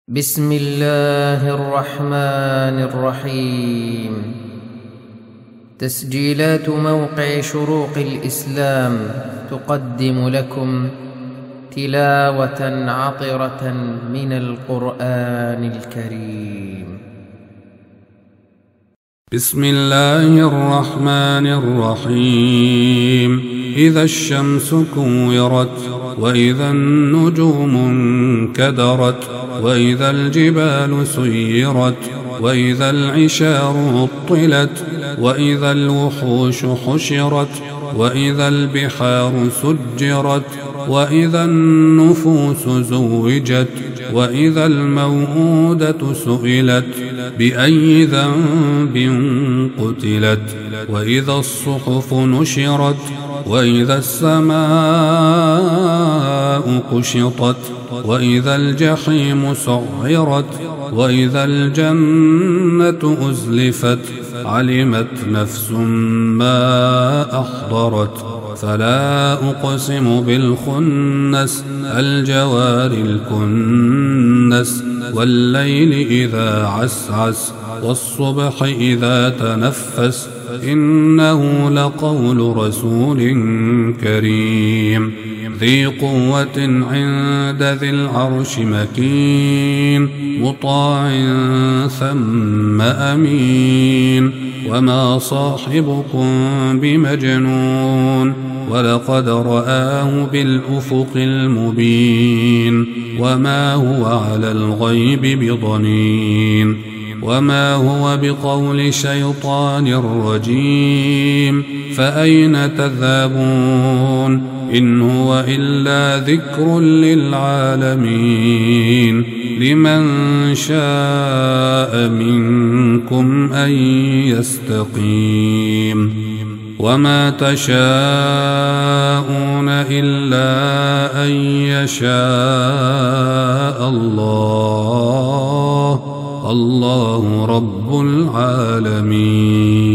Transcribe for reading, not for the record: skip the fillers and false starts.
بسم الله الرحمن الرحيم. تسجيلات موقع شروق الإسلام تقدم لكم تلاوة عطرة من القرآن الكريم. بسم الله الرحمن الرحيم. إذا الشمس كورت وإذا النجوم انكدرت وإذا الجبال سيرت وإذا العشار عطلت وإذا الوحوش حشرت وإذا البحار سجرت وإذا النفوس زوجت وإذا الموءودة سئلت بأي ذنب قتلت وإذا الصحف نشرت وإذا السماء كشطت وإذا الجحيم سعرت وإذا الجنة أزلفت علمت نفس ما أحضرت. فلا أقسم بالخنس الجوار الكنس والليل إذا عسعس والصبح إذا تنفس إنه لقول رسول كريم ذي قوة عند ذي العرش مكين مطاع ثم أمين وما صاحبكم بمجنون ولقد رآه بالأفق المبين وما هو على الغيب بضنين وما هو بقول شيطان رجيم فأين تذهبون إن هو إلا ذكر للعالمين لمن شاء منكم أن يستقيم وما تشاءون إلا أن يشاء الله رب العالمين.